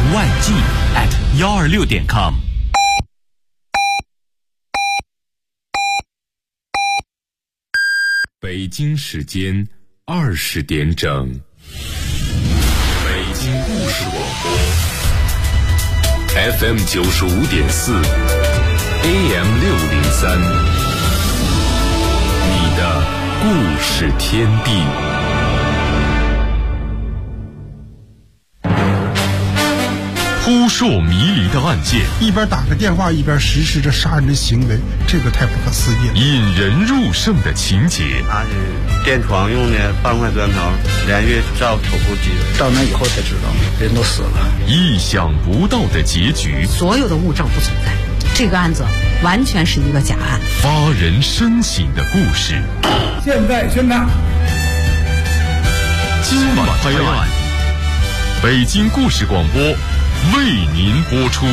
万计@126.com。北京时间20点整，北京故事广播 FM 95.4 AM 603，你的故事天地。扑朔迷离的案件， 一边打个电话一边实施着杀人的行为，这个太不可思议了。 引人入胜的情节， 他是电窗用的半块砖头，连续照头部击人， 到那以后才知道人都死了。 意想不到的结局， 所有的物证不存在，这个案子完全是一个假案。 发人深省的故事， 现在宣判， 今晚拍案，北京故事广播为您播出。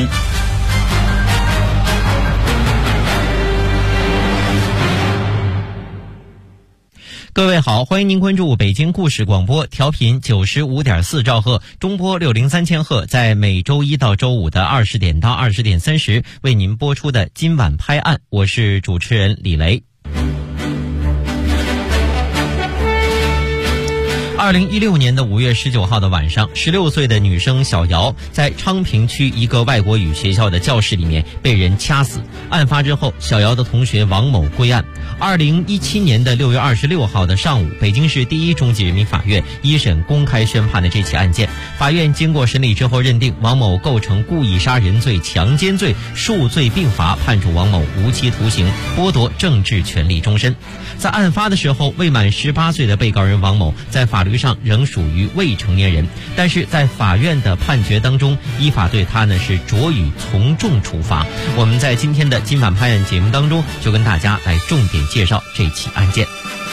各位好，欢迎您关注北京故事广播，调频95.4兆赫，中波603千赫，在每周一到周五的20点到20点30为您播出的今晚拍案，我是主持人李雷。2016年的5月19号的晚上，16岁的女生小姚在昌平区一个外国语学校的教室里面被人掐死。案发之后，小姚的同学王某归案。2017年的6月26号的上午，北京市第一中级人民法院一审公开宣判的这起案件，法院经过审理之后认定王某构成故意杀人罪、强奸罪，数罪并罚，判处王某无期徒刑，剥夺政治权利终身。在案发的时候，未满18岁的被告人王某在法律上仍属于未成年人，但是在法院的判决当中，依法对他呢是酌予从重处罚。我们在今天的今晚拍案节目当中，就跟大家来重点介绍这起案件。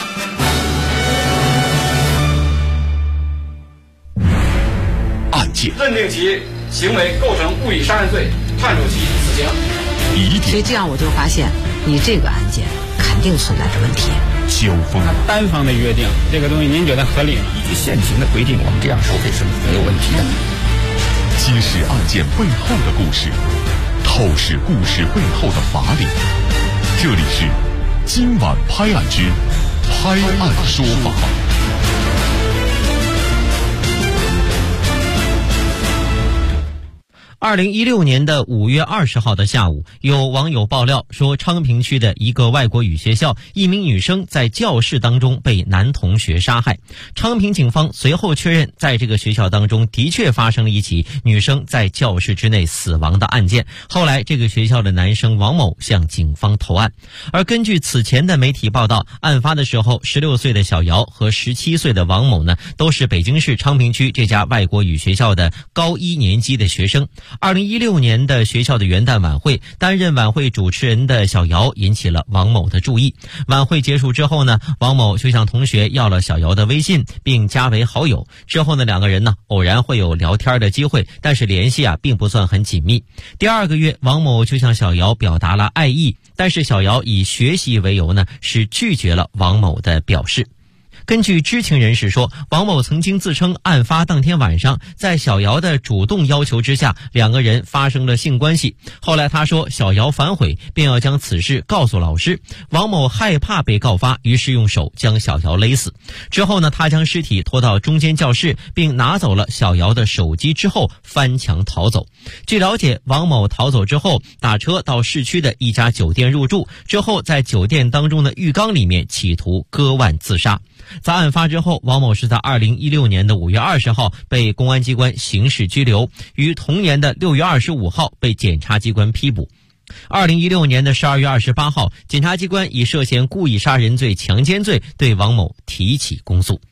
案件认定其行为构成故意杀人罪，判处其死刑。 所以这样我就发现，你这个案件肯定存在着问题。 交锋， 单方的约定这个东西您觉得合理吗？ 依据现行的规定，我们这样收费是没有问题的。 揭示案件背后的故事，透视故事背后的法理。这里是今晚拍案之拍案说法。 2016年的5月20号的下午，有网友爆料说，昌平区的一个外国语学校，一名女生在教室当中被男同学杀害。昌平警方随后确认，在这个学校当中的确发生了一起女生在教室之内死亡的案件。后来，这个学校的男生王某向警方投案。而根据此前的媒体报道，案发的时候，16岁的小姚和17岁的王某呢，都是北京市昌平区这家外国语学校的高1年级的学生。2016年的学校的元旦晚会，担任晚会主持人的小姚引起了王某的注意。晚会结束之后呢，王某就向同学要了小姚的微信，并加为好友。之后呢，两个人呢偶然会有聊天的机会，但是联系并不算很紧密。第2个月，王某就向小姚表达了爱意，但是小姚以学习为由呢，是拒绝了王某的表示。根据知情人士说，王某曾经自称案发当天晚上在小姚的主动要求之下，两个人发生了性关系。后来他说小姚反悔，并要将此事告诉老师。王某害怕被告发，于是用手将小姚勒死。之后呢，他将尸体拖到中间教室，并拿走了小姚的手机之后翻墙逃走。据了解，王某逃走之后打车到市区的一家酒店入住，之后在酒店当中的浴缸里面企图割腕自杀。在案发之后，王某是在2016年的5月20号被公安机关刑事拘留，于同年的6月25号被检察机关批捕。2016年的12月28号，检察机关以涉嫌故意杀人罪、强奸罪对王某提起公诉。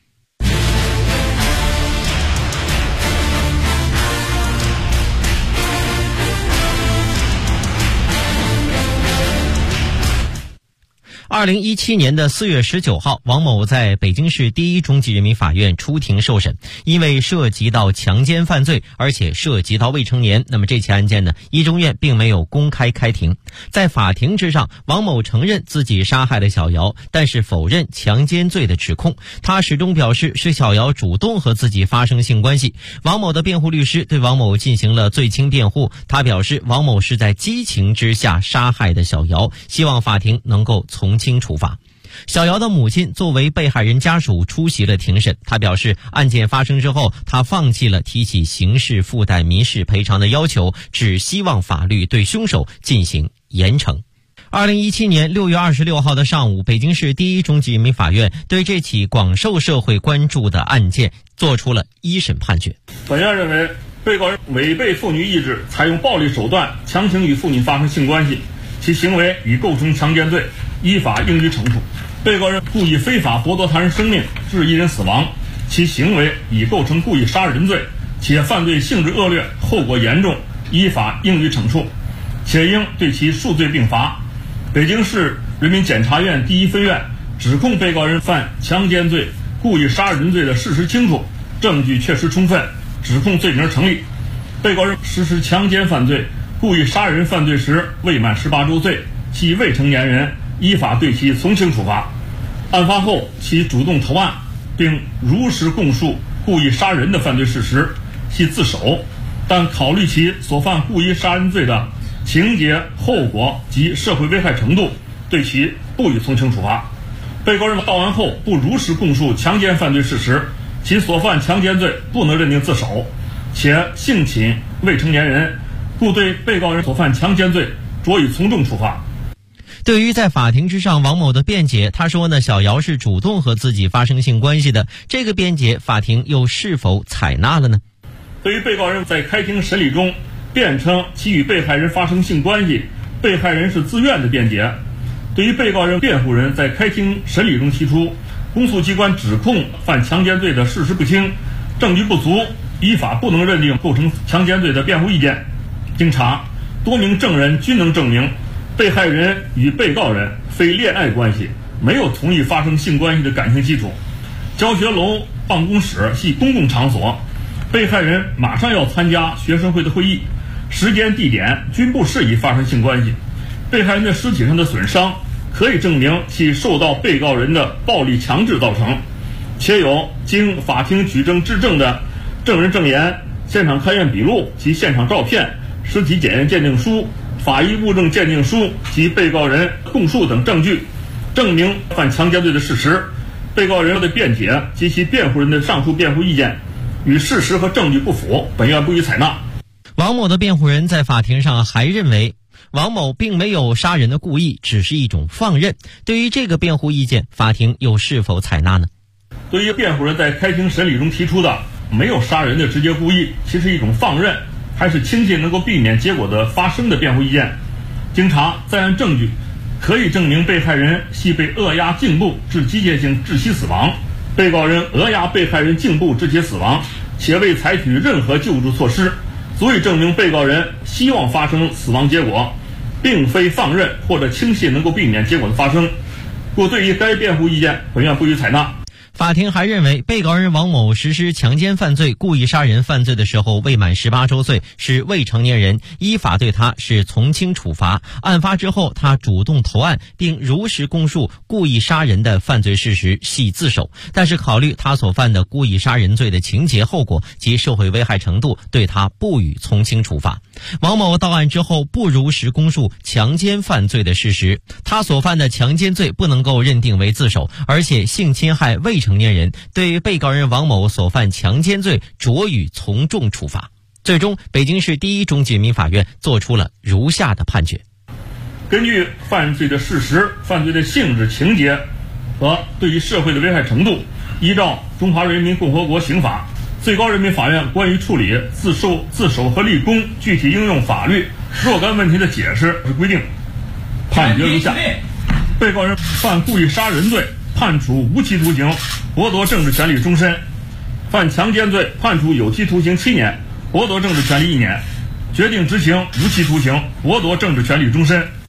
2017年的4月19号，王某在北京市第一中级人民法院出庭受审，因为涉及到强奸犯罪，而且涉及到未成年，那么这起案件呢，一中院并没有公开开庭。在法庭之上，王某承认自己杀害了小姚，但是否认强奸罪的指控。他始终表示是小姚主动和自己发生性关系。王某的辩护律师对王某进行了罪轻辩护，他表示王某是在激情之下杀害的小姚，希望法庭能够从轻处罚。小姚的母亲作为被害人家属出席了庭审，他表示案件发生之后，他放弃了提起刑事附带民事赔偿的要求，只希望法律对凶手进行严惩。2017年6月26号的上午，北京市第一中级人民法院对这起广受社会关注的案件作出了一审判决。 本院认为，被告人违背妇女意志，采用暴力手段强行与妇女发生性关系，其行为已构成强奸罪，依法应予惩处。被告人故意非法剥夺他人生命，致一人死亡，其行为已构成故意杀人罪，且犯罪性质恶劣，后果严重，依法应予惩处，且应对其数罪并罚。北京市人民检察院第一分院指控被告人犯强奸罪、故意杀人罪的事实清楚，证据确实充分，指控罪名成立。被告人实施强奸犯罪、故意杀人犯罪时未满18周岁，系未成年人，依法对其从轻处罚。案发后，其主动投案，并如实供述故意杀人的犯罪事实，系自首，但考虑其所犯故意杀人罪的情节、后果及社会危害程度，对其不予从轻处罚。被告人到案后不如实供述强奸犯罪事实，其所犯强奸罪不能认定自首，且性侵未成年人，故对被告人所犯强奸罪着以从重处罚。 对于在法庭之上王某的辩解，他说呢，小姚是主动和自己发生性关系的，这个辩解法庭又是否采纳了呢？ 对于被告人在开庭审理中辩称其与被害人发生性关系，被害人是自愿的辩解，对于被告人辩护人在开庭审理中提出公诉机关指控犯强奸罪的事实不清，证据不足，依法不能认定构成强奸罪的辩护意见。经查，多名证人均能证明被害人与被告人非恋爱关系，没有同意发生性关系的感情基础。教学楼办公室系公共场所，被害人马上要参加学生会的会议，时间地点均不适宜发生性关系。被害人的尸体上的损伤可以证明其受到被告人的暴力强制造成，且有经法庭举证质证的证人证言、现场勘验笔录及现场照片、尸体检验鉴定书、法医物证鉴定书及被告人供述等证据，证明犯强奸罪的事实。被告人的辩解及其辩护人的上述辩护意见与事实和证据不符，本院不予采纳。 王某的辩护人在法庭上还认为，王某并没有杀人的故意，只是一种放任。对于这个辩护意见，法庭又是否采纳呢？ 对于辩护人在开庭审理中提出的没有杀人的直接故意，其实一种放任，还是轻信能够避免结果的发生的辩护意见，经查在案证据可以证明被害人系被扼压颈部致机械性窒息死亡，被告人扼压被害人颈部致其死亡，且未采取任何救助措施，足以证明被告人希望发生死亡结果，并非放任或者轻信能够避免结果的发生，故对于该辩护意见，本院不予采纳。 法庭还认为，被告人王某实施强奸犯罪、故意杀人犯罪的时候未满18周岁，是未成年人，依法对他是从轻处罚。案发之后，他主动投案，并如实供述故意杀人的犯罪事实，系自首。但是考虑他所犯的故意杀人罪的情节、后果及社会危害程度，对他不予从轻处罚。王某到案之后不如实供述强奸犯罪的事实，他所犯的强奸罪不能够认定为自首，而且性侵害未成年人，对于被告人王某所犯强奸罪着予从重处罚。最终，北京市第一中级人民法院作出了如下的判决： 根据犯罪的事实、犯罪的性质、情节和对于社会的危害程度，依照《中华人民共和国刑法》、最高人民法院关于处理自首和立功具体应用法律若干问题的解释之规定，判决如下：被告人犯故意杀人罪，判处无期徒刑，剥夺政治权利终身；犯强奸罪，判处有期徒刑7年，剥夺政治权利1年；决定执行无期徒刑，剥夺政治权利终身。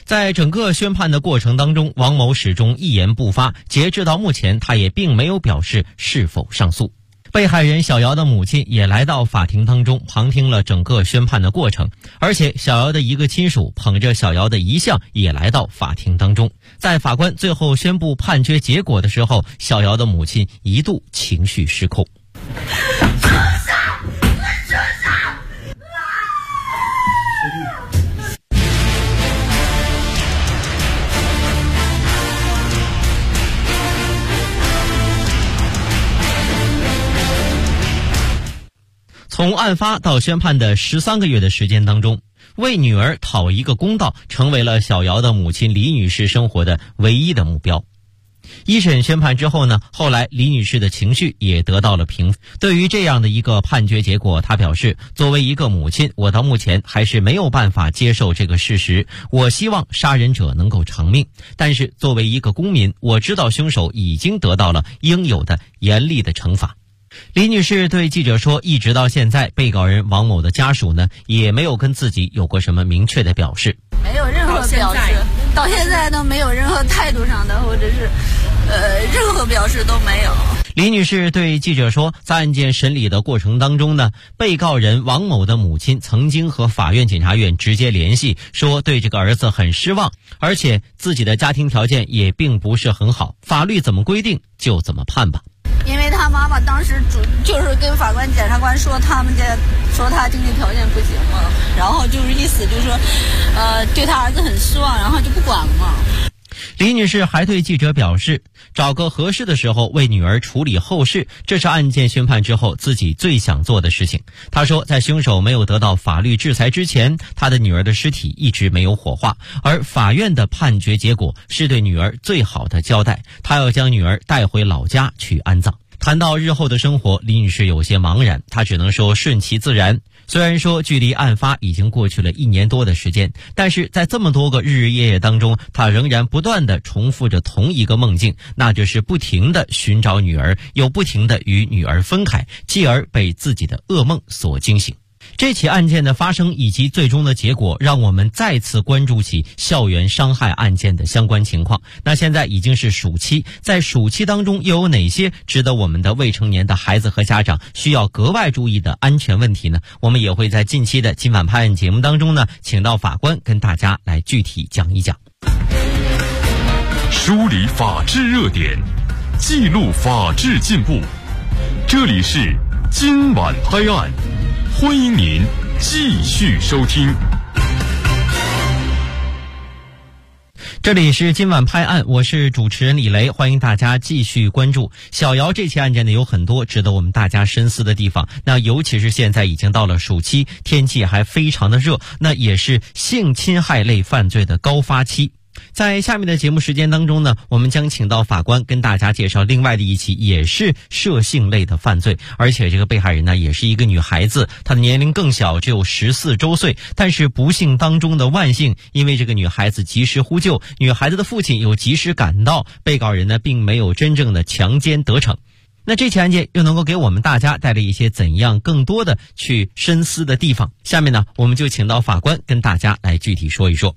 在整个宣判的过程当中，王某始终一言不发，截至到目前，他也并没有表示是否上诉。被害人小姚的母亲也来到法庭当中，旁听了整个宣判的过程，而且小姚的一个亲属捧着小姚的遗像也来到法庭当中。在法官最后宣布判决结果的时候，小姚的母亲一度情绪失控。从案发到宣判的13个月的时间当中，为女儿讨一个公道成为了小姚的母亲李女士生活的唯一的目标。一审宣判之后呢，后来李女士的情绪也得到了平复。对于这样的一个判决结果，她表示，作为一个母亲，我到目前还是没有办法接受这个事实，我希望杀人者能够偿命，但是作为一个公民，我知道凶手已经得到了应有的严厉的惩罚。李女士对记者说，一直到现在，被告人王某的家属呢，也没有跟自己有过什么明确的表示， 没有任何表示，到现在都没有任何态度上的或者是任何表示都没有。 李女士对记者说，在案件审理的过程当中呢，被告人王某的母亲曾经和法院检察院直接联系，说对这个儿子很失望，而且自己的家庭条件也并不是很好，法律怎么规定就怎么判吧。 因为他妈妈当时就是跟法官检察官说他们家说他经济条件不行嘛，然后就是意思就是说对他儿子很失望，然后就不管了嘛。 李女士还对记者表示，找个合适的时候为女儿处理后事，这是案件宣判之后自己最想做的事情。她说，在凶手没有得到法律制裁之前，她的女儿的尸体一直没有火化，而法院的判决结果是对女儿最好的交代，她要将女儿带回老家去安葬。谈到日后的生活，李女士有些茫然，她只能说顺其自然。虽然说距离案发已经过去了1年多的时间，但是在这么多个日日夜夜当中，她仍然不断地重复着同一个梦境，那就是不停地寻找女儿，又不停地与女儿分开，继而被自己的噩梦所惊醒。这起案件的发生以及最终的结果，让我们再次关注起校园伤害案件的相关情况。那现在已经是暑期，在暑期当中又有哪些值得我们的未成年的孩子和家长需要格外注意的安全问题呢？我们也会在近期的今晚拍案节目当中呢，请到法官跟大家来具体讲一讲。 梳理法治热点，记录法治进步，这里是今晚拍案。欢迎您继续收听。 这里是今晚拍案，我是主持人李雷，欢迎大家继续关注小姚这起案件呢，有很多值得我们大家深思的地方。那尤其是现在已经到了暑期，天气还非常的热，那也是性侵害类犯罪的高发期。在下面的节目时间当中呢，我们将请到法官跟大家介绍另外的一起也是涉性类的犯罪，而且这个被害人呢也是一个女孩子，她的年龄更小，只有14周岁，但是不幸当中的万幸，因为这个女孩子及时呼救，女孩子的父亲又及时赶到，被告人呢并没有真正的强奸得逞。那这起案件又能够给我们大家带来一些怎样更多的去深思的地方？下面呢，我们就请到法官跟大家来具体说一说。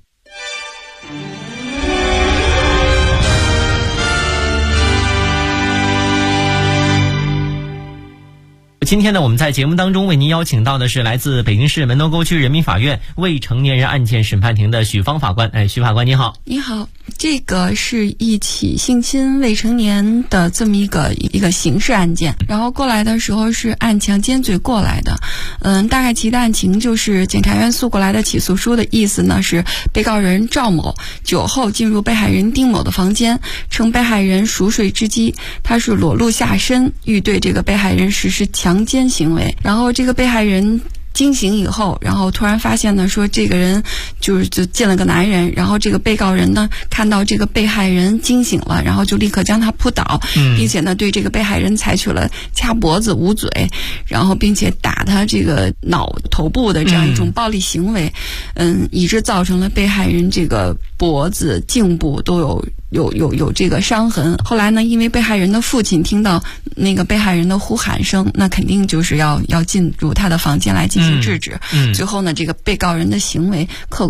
今天呢，我们在节目当中为您邀请到的是来自北京市门头沟区人民法院未成年人案件审判庭的许芳法官。许法官你好。 你好，这个是一起性侵未成年的这么一个刑事案件，然后过来的时候是按强奸罪过来的。大概其的案情就是检察院诉过来的起诉书的意思呢是，被告人赵某酒后进入被害人丁某的房间，趁被害人熟睡之机，他是裸露下身，欲对这个被害人实施强奸行为，然后这个被害人惊醒以后，然后突然发现呢，说这个人就见了个男人，然后这个被告人呢看到这个被害人惊醒了，然后就立刻将他扑倒，并且呢对这个被害人采取了掐脖子、捂嘴，然后并且打他这个头部的这样一种暴力行为，以致造成了被害人这个脖子、颈部都有这个伤痕。后来呢，因为被害人的父亲听到那个被害人的呼喊声，那肯定就是要进入他的房间来进行制止。最后呢，这个被告人的行为客观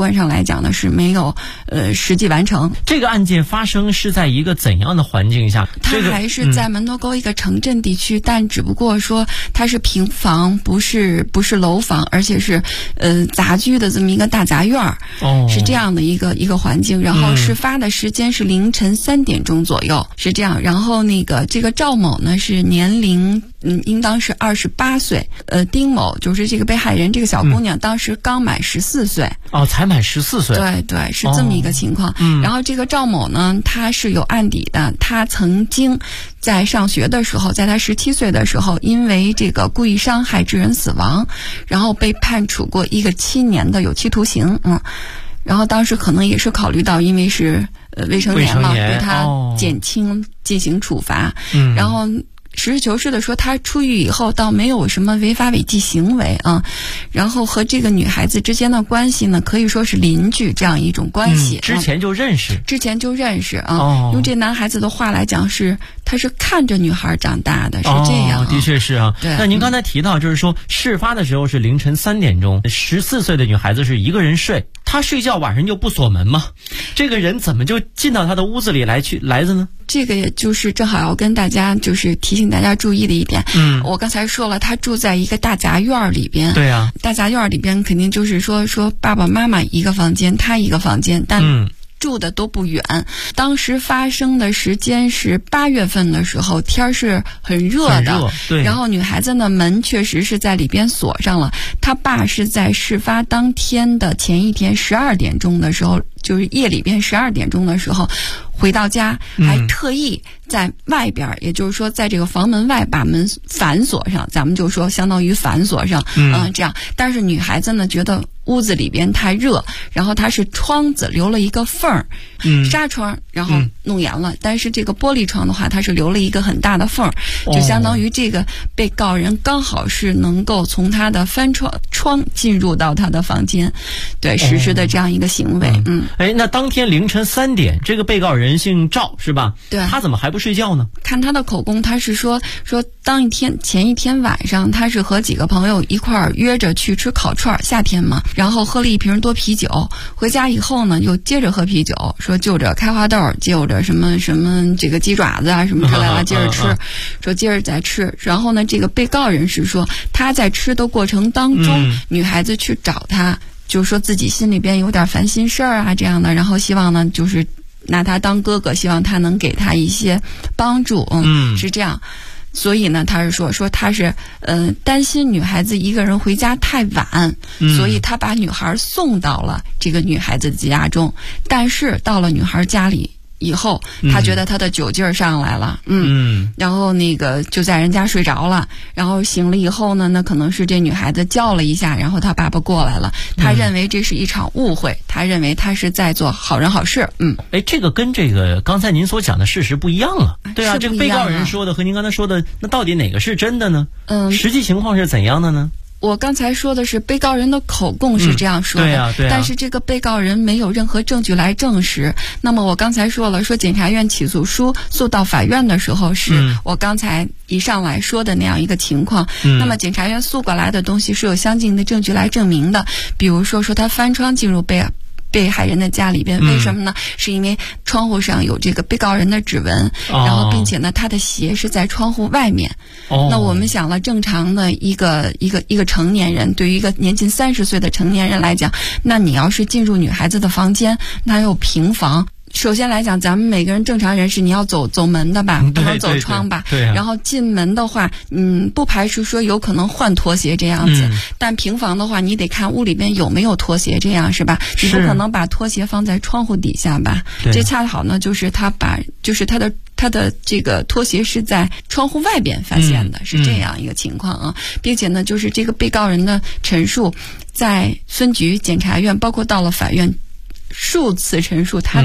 观上来讲呢是没有实际完成。 这个案件发生是在一个怎样的环境下？ 它还是在门头沟一个城镇地区，但只不过说它是平房，不是楼房，而且是杂居的这么一个大杂院儿，是这样的一个环境。然后事发的时间是凌晨3点钟左右，是这样。然后这个赵某呢是年龄应当是28岁，丁某就是这个被害人这个小姑娘当时刚满14岁。 才满14岁。 对，是这么一个情况。然后这个赵某呢，他是有案底的，他曾经在上学的时候，在他17岁的时候，因为这个故意伤害致人死亡，然后被判处过一个7年的有期徒刑。然后当时可能也是考虑到，因为是未成年嘛，对他减轻进行处罚。然后实事求是的说，他出狱以后倒没有什么违法违纪行为啊，然后和这个女孩子之间的关系呢，可以说是邻居这样一种关系。 之前就认识啊。用这男孩子的话来讲是，他是看着女孩长大的，是这样。 的确是啊。 对。 那您刚才提到，就是说事发的时候是凌晨3点钟，14岁的女孩子是一个人睡，她睡觉晚上就不锁门吗？这个人怎么就进到她的屋子里来的呢？ 这个也就是正好要跟大家就是提醒大家注意的一点。我刚才说了，他住在一个大杂院里边。 对啊， 大杂院里边肯定就是说爸爸妈妈一个房间，他一个房间，但住的都不远。当时发生的时间是8月份的时候，天是很热的。 对。 然后女孩子的门确实是在里边锁上了。他爸是在事发当天的前一天12点钟的时候，就是夜里边12点钟的时候回到家，还特意在外边，也就是说在这个房门外把门反锁上，咱们就说相当于反锁上。这样。但是女孩子呢觉得屋子里边太热，然后她是窗子留了一个缝儿，纱窗，然后弄严了。但是这个玻璃窗的话，它是留了一个很大的缝儿，就相当于这个被告人刚好是能够从他的翻窗进入到他的房间，对，实施的这样一个行为。 那当天凌晨3点，这个被告人姓赵是吧？ 对。 他怎么还不睡觉呢？ 看他的口供，他是说前一天晚上，他是和几个朋友一块儿约着去吃烤串，夏天嘛，然后喝了1瓶多啤酒，回家以后呢又接着喝啤酒，说就着开花豆，就着什么这个鸡爪子啊什么之类的接着吃，说接着再吃。然后呢这个被告人是说他在吃的过程当中，女孩子去找他，就是说自己心里边有点烦心事儿啊这样的，然后希望呢就是拿他当哥哥，希望他能给他一些帮助。是这样。所以呢他是说他是担心女孩子一个人回家太晚，所以他把女孩送到了这个女孩子的家中。但是到了女孩家里以后，他觉得他的酒劲儿上来了，然后就在人家睡着了，然后醒了以后呢，那可能是这女孩子叫了一下，然后他爸爸过来了，他认为这是一场误会，他认为他是在做好人好事。 这个跟这个刚才您所讲的事实不一样啊。对啊，这个被告人说的和您刚才说的，那到底哪个是真的呢？实际情况是怎样的呢？ 我刚才说的是被告人的口供是这样说的， 对啊， 但是这个被告人没有任何证据来证实。那么我刚才说了，说检察院起诉书诉到法院的时候，是我刚才一上来说的那样一个情况。那么检察院诉过来的东西是有相近的证据来证明的，比如说他翻窗进入被害人的家里边，为什么呢？是因为窗户上有这个被告人的指纹，然后并且呢他的鞋是在窗户外面。那我们想了，正常的一个成年人，对于一个年近30岁的成年人来讲，那你要是进入女孩子的房间，那有平房，首先来讲，咱们每个人正常人士，你要走门的吧，不能走窗吧。 对。 然后进门的话，不排除说有可能换拖鞋这样子。但平房的话，你得看屋里边有没有拖鞋，这样是吧？你不可能把拖鞋放在窗户底下吧？这恰好呢，就是他的这个拖鞋是在窗户外边发现的，是这样一个情况啊。并且呢，就是这个被告人的陈述，在分局、检察院，包括到了法院，数次陈述他都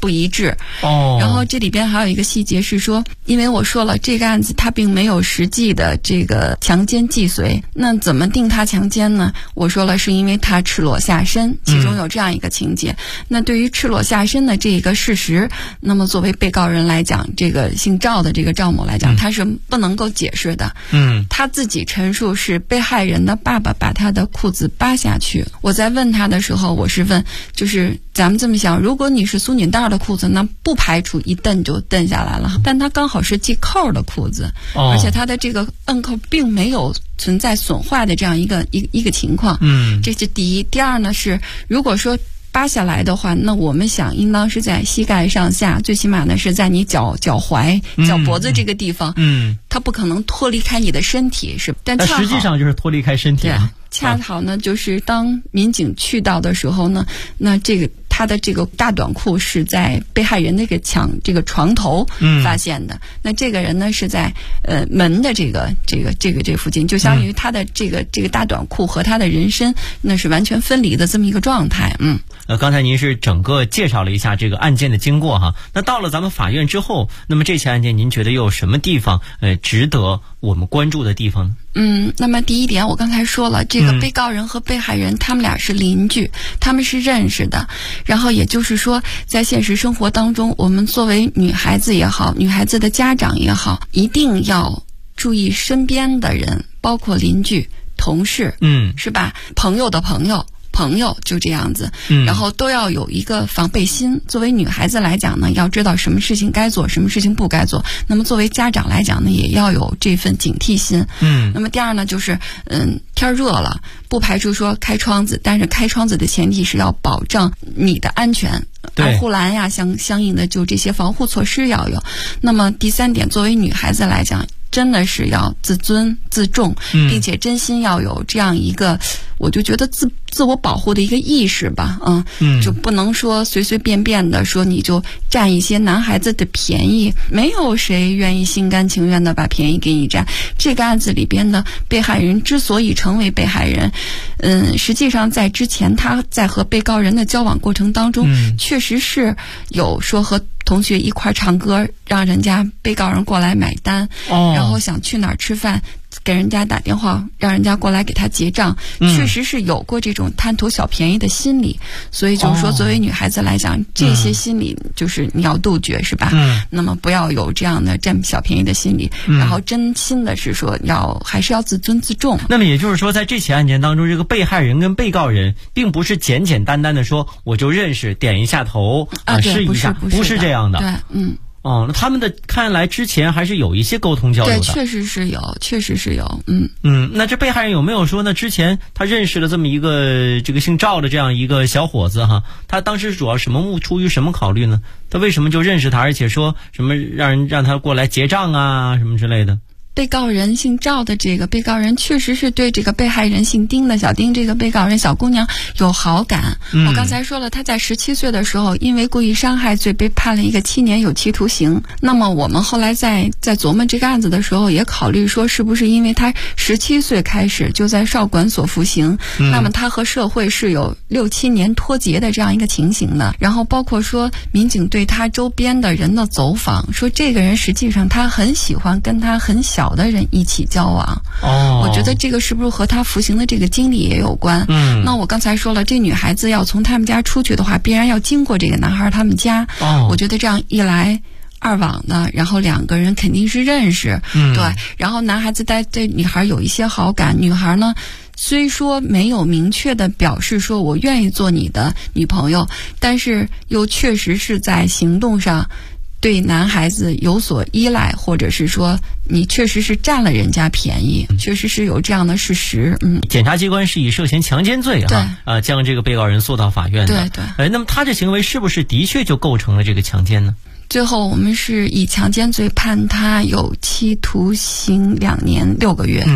不一致。然后这里边还有一个细节是说，因为我说了这个案子他并没有实际的这个强奸既遂，那怎么定他强奸呢？我说了是因为他赤裸下身，其中有这样一个情节。那对于赤裸下身的这个事实，那么作为被告人来讲，这个姓赵的这个赵某来讲，他是不能够解释的。他自己陈述是被害人的爸爸把他的裤子扒下去。我在问他的时候，我是问，就是咱们这么想，如果你是松紧带的裤子，那不排除一蹬就蹬下来了，但他刚好是系扣的裤子，而且他的这个摁扣并没有存在损坏的这样一个情况。这是第一。第二呢是，如果说扒下来的话，那我们想应当是在膝盖上下，最起码呢是在你脚踝、脚脖子这个地方。它不可能脱离开你的身体，是，但恰好实际上就是脱离开身体了。 恰好呢，就是当民警去到的时候呢，那这个他的这个大短裤是在被害人那个这个床头发现的。那这个人呢是在门的这个附近，就相当于他的这个大短裤和他的人身那是完全分离的这么一个状态。 刚才您是整个介绍了一下这个案件的经过哈。那到了咱们法院之后，那么这起案件您觉得又有什么地方值得我们关注的地方呢？ 那么第一点我刚才说了，这个被告人和被害人他们俩是邻居，他们是认识的。然后也就是说，在现实生活当中，我们作为女孩子也好，女孩子的家长也好，一定要注意身边的人，包括邻居、同事，是吧？朋友的朋友就这样子，然后都要有一个防备心。作为女孩子来讲呢，要知道什么事情该做，什么事情不该做。那么作为家长来讲呢，也要有这份警惕心。那么第二呢，就是天热了，不排除说开窗子，但是开窗子的前提是要保障你的安全。护栏呀，相应的就这些防护措施要有。那么第三点，作为女孩子来讲，真的是要自尊自重，并且真心要有这样一个，我就觉得自我保护的一个意识吧。就不能说随随便便的说你就占一些男孩子的便宜，没有谁愿意心甘情愿的把便宜给你占。这个案子里边的被害人之所以成为被害人，实际上在之前他在和被告人的交往过程当中，确实是有说和同学一块唱歌，让人家被告人过来买单，然后想去哪儿吃饭，给人家打电话让人家过来给他结账，确实是有过这种贪图小便宜的心理。所以就是说，作为女孩子来讲，这些心理就是你要杜绝，是吧？那么不要有这样的占小便宜的心理，然后真心的是说还是要自尊自重。 那么也就是说，在这起案件当中，这个被害人跟被告人并不是简简单单的说我就认识，点一下头试一下，不是这样的。 对， 那他们的看来之前还是有一些沟通交流的。 对，确实是有。 那这被害人有没有说呢？之前他认识了这么一个这个姓赵的这样一个小伙子哈，他当时主要出于什么考虑呢？他为什么就认识他，而且说什么让他过来结账啊什么之类的？ 被告人姓赵的这个被告人确实是对这个被害人姓丁的小丁这个被告人小姑娘有好感。我刚才说了，她在17岁的时候因为故意伤害罪被判了一个7年有期徒刑。那么我们后来在琢磨这个案子的时候，也考虑说是不是因为她17岁开始就在少管所服刑，那么她和社会是有6、7年脱节的这样一个情形的。然后包括说民警对她周边的人的走访，说这个人实际上他很喜欢跟他很小的人一起交往。我觉得这个是不是和他服刑的这个经历也有关？那我刚才说了，这女孩子要从他们家出去的话，必然要经过这个男孩他们家。我觉得这样一来二往的，然后两个人肯定是认识。对，然后男孩子对女孩有一些好感，女孩呢虽说没有明确的表示说我愿意做你的女朋友，但是又确实是在行动上对男孩子有所依赖，或者是说你确实是占了人家便宜，确实是有这样的事实。 检察机关是以涉嫌强奸罪将这个被告人送到法院的。对。那么他这行为是不是的确就构成了这个强奸呢？ 最后我们是以强奸罪判他有期徒刑2年6个月。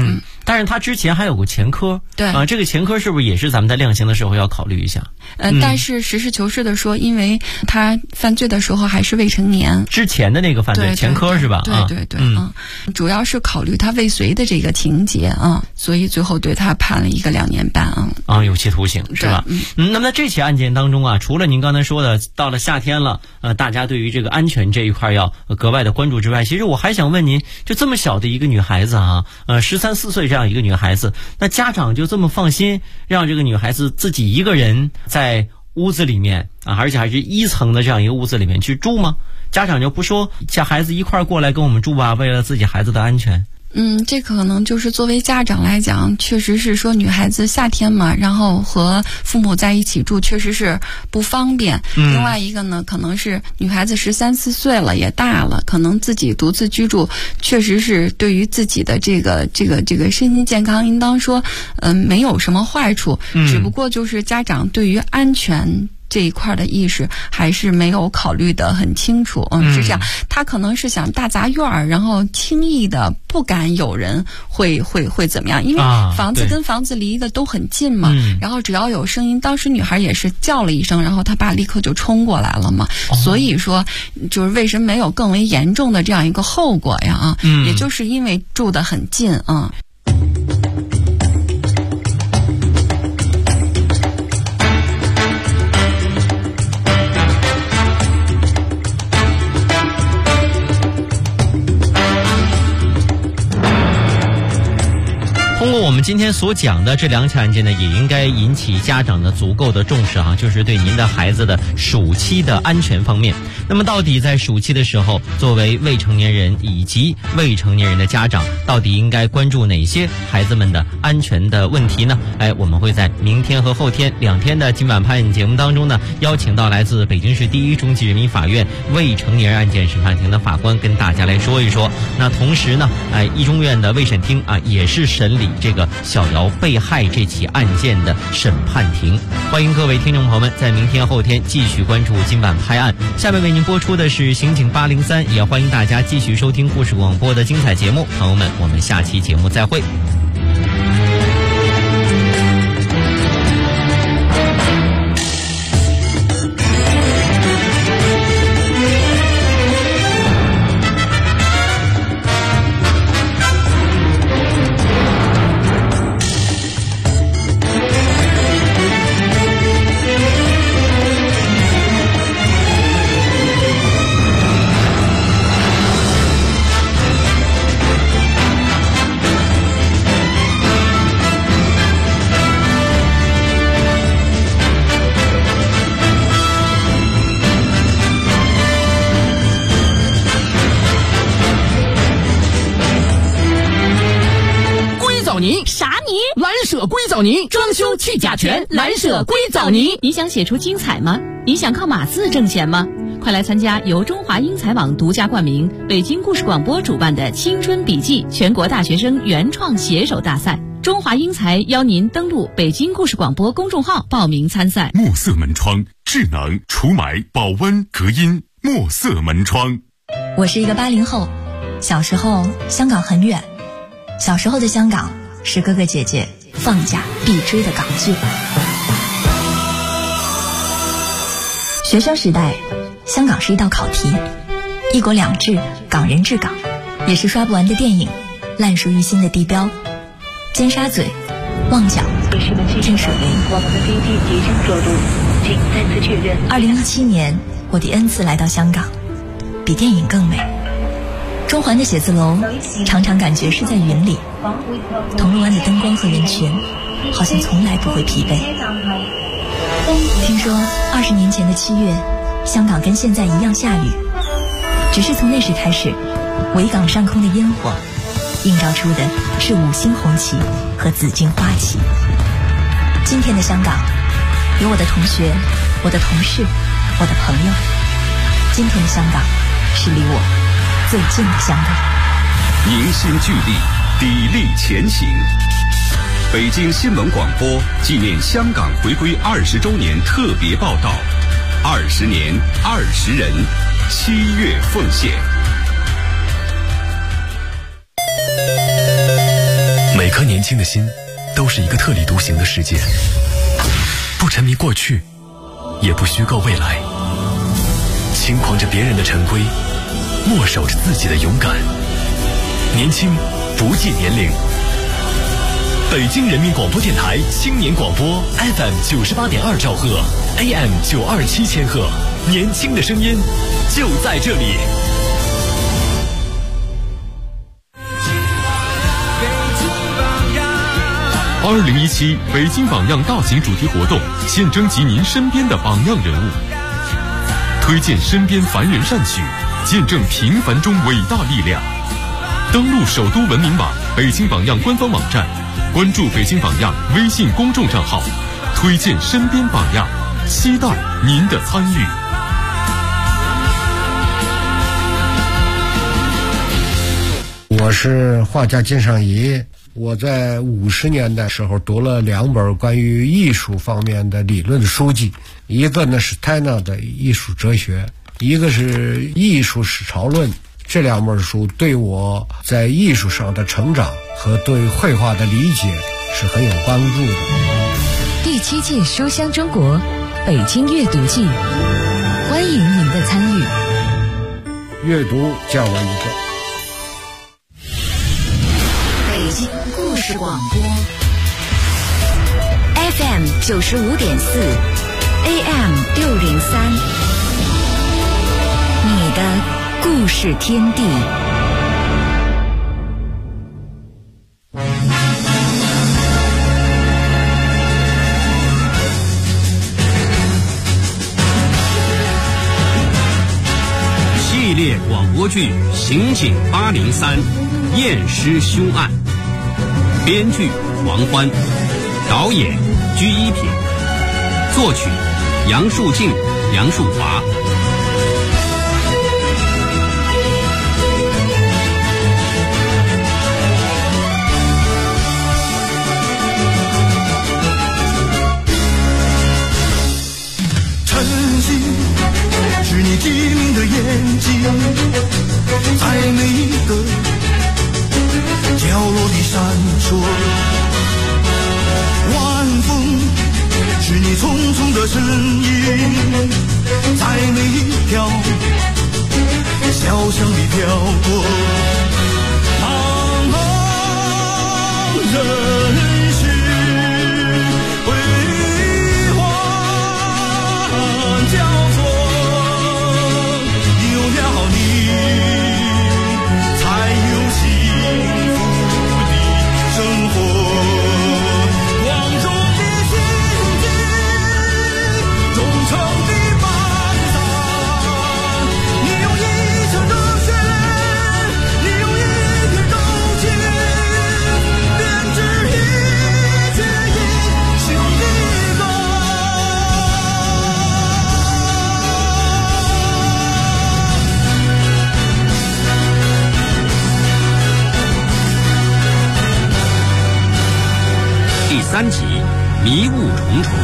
但是他之前还有个前科， 对这个前科是不是也是咱们在量刑的时候要考虑一下？ 但是实事求是的说，因为他犯罪的时候还是未成年， 之前的那个犯罪前科是吧？ 对，主要是考虑他未遂的这个情节啊，所以最后对他判了一个2年半有期徒刑是吧？那么在这起案件当中啊，除了您刚才说的到了夏天了，大家对于这个安全这一块要格外的关注之外，其实我还想问您，就这么小的一个女孩子13、14岁这样一个女孩子，那家长就这么放心让这个女孩子自己一个人在屋子里面而且还是1层的这样一个屋子里面去住吗？家长就不说叫孩子一块过来跟我们住吧，为了自己孩子的安全？ 这可能就是作为家长来讲，确实是说女孩子夏天嘛，然后和父母在一起住确实是不方便。另外一个呢，可能是女孩子13、14岁了，也大了，可能自己独自居住，确实是对于自己的这个身心健康，应当说没有什么坏处，只不过就是家长对于安全这一块的意识还是没有考虑得很清楚。是这样，他可能是想大杂院儿，然后轻易的不敢有人会怎么样，因为房子跟房子离得都很近嘛，然后只要有声音，当时女孩也是叫了一声，然后他爸立刻就冲过来了嘛，所以说就是为什么没有更为严重的这样一个后果呀也就是因为住得很近通过我们今天所讲的这2起案件呢，也应该引起家长的足够的重视就是对您的孩子的暑期的安全方面。那么到底在暑期的时候，作为未成年人以及未成年人的家长，到底应该关注哪些孩子们的安全的问题呢？我们会在明天和后天2天的今晚拍案节目当中呢，邀请到来自北京市第1中级人民法院未成年人案件审判庭的法官跟大家来说一说。那同时呢1中院的未审厅也是审理这个小姚被害这起案件的审判庭。欢迎各位听众朋友们在明天后天继续关注今晚拍案。下面为您播出的是刑警803，也欢迎大家继续收听故事广播的精彩节目。朋友们，我们下期节目再会。 啥泥？蓝舍硅藻泥，装修去甲醛，蓝舍硅藻泥。 你想写出精彩吗？你想靠码字挣钱吗？快来参加由中华英才网独家冠名、北京故事广播主办的青春笔记全国大学生原创写手大赛。中华英才邀您登录北京故事广播公众号报名参赛。 墨色门窗，智能除霾、保温、隔音。墨色门窗。 我是一个80后，小时候香港很远，小时候的香港是哥哥姐姐放假必追的港剧。学生时代，香港是一道考题，一国两制，港人治港，也是刷不完的电影，烂熟于心的地标，尖沙咀、旺角、天水围。我们的飞机即将着陆，请再次确认。2017年，我第N次来到香港，比电影更美。中环的写字楼常常感觉是在云里，铜锣湾的灯光和人群好像从来不会疲惫。听说20年前的7月，香港跟现在一样下雨，只是从那时开始，维港上空的烟火映照出的是5星红旗和紫荆花旗。今天的香港，有我的同学，我的同事，我的朋友。今天的香港是离我最近的香港。 凝心聚力，砥砺前行。北京新闻广播纪念香港回归20周年特别报道，20年20人，7月奉献。 每个颗年轻的心都是一个特立独行的世界，不沉迷过去，也不虚构未来，轻狂着别人的陈规，默守着自己的勇敢。年轻不计年龄。北京人民广播电台青年广播 FM 98.2兆赫 AM 927千赫，年轻的声音就在这里。 2017北京榜样大型主题活动，现征集您身边的榜样人物，推荐身边凡人善举，见证平凡中伟大力量。登录首都文明网、北京榜样官方网站，关注北京榜样微信公众账号，推荐身边榜样，期待您的参与。 我是画家金尚仪，我在50年代时候读了2本关于艺术方面的理论书籍，一个呢是泰纳的艺术哲学，一个是艺术史潮论。这2本书对我在艺术上的成长和对绘画的理解是很有帮助的。 第7届书香中国北京阅读季，欢迎您的参与。 阅读叫我一个。 北京故事广播 FM 95.4 AM 603，你的故事天地。 系列广播剧《刑警803验尸凶案》，编剧王欢，导演居一品，作曲杨树静、杨树华。 是你机灵的眼睛，在每一个角落里闪烁。晚风是你匆匆的身影，在每一条小巷里飘过。茫茫人世辉煌交错。 第3集迷雾重重。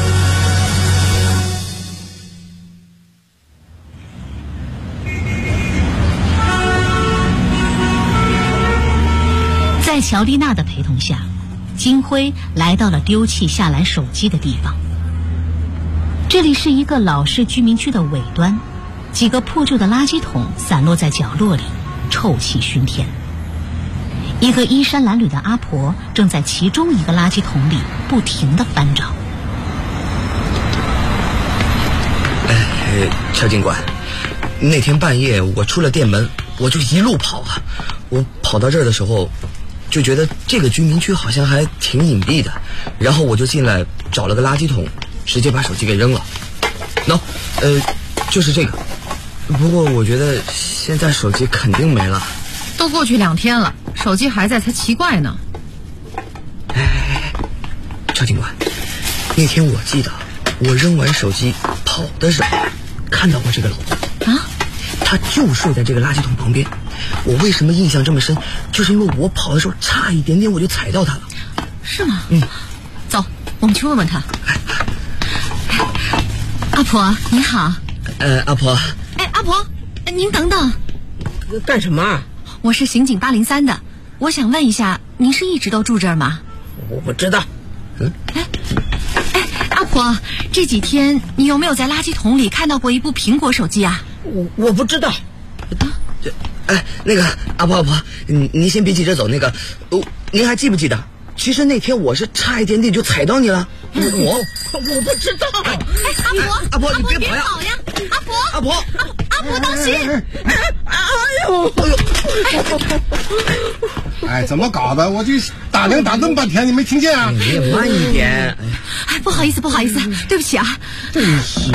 在乔丽娜的陪同下，金辉来到了丢弃下来手机的地方。这里是一个老式居民区的尾端，几个破旧的垃圾桶散落在角落里，臭气熏天。一个衣衫褴褛的阿婆正在其中一个垃圾桶里不停地翻找。 乔警官，那天半夜我出了店门，我就一路跑啊。我跑到这儿的时候，就觉得这个居民区好像还挺隐蔽的，然后我就进来找了个垃圾桶，直接把手机给扔了。就是这个。不过我觉得现在手机肯定没了。 都过去2天了，手机还在才奇怪呢。 赵警官，那天我记得我扔完手机跑的时候看到过这个老婆啊，她就睡在这个垃圾桶旁边。我为什么印象这么深？就是因为我跑的时候差一点点我就踩到她了。 是吗？走，我们去问问她。阿婆你好。 阿婆。 阿婆，您等等。 干什么？ 我是刑警803的，我想问一下， 您是一直都住这儿吗？ 我不知道。 阿婆，这几天你有没有在垃圾桶里看到过一部苹果手机啊？ 我不知道。那个阿婆，您先别急着走。您还记不记得？其实那天我是差一点点就踩到你了。我不知道。阿婆，你别跑呀！阿婆，当心！ 哎，怎么搞的？我就打铃打这么半天，你没听见啊？ 你也慢一点。 不好意思，对不起啊。 真是的。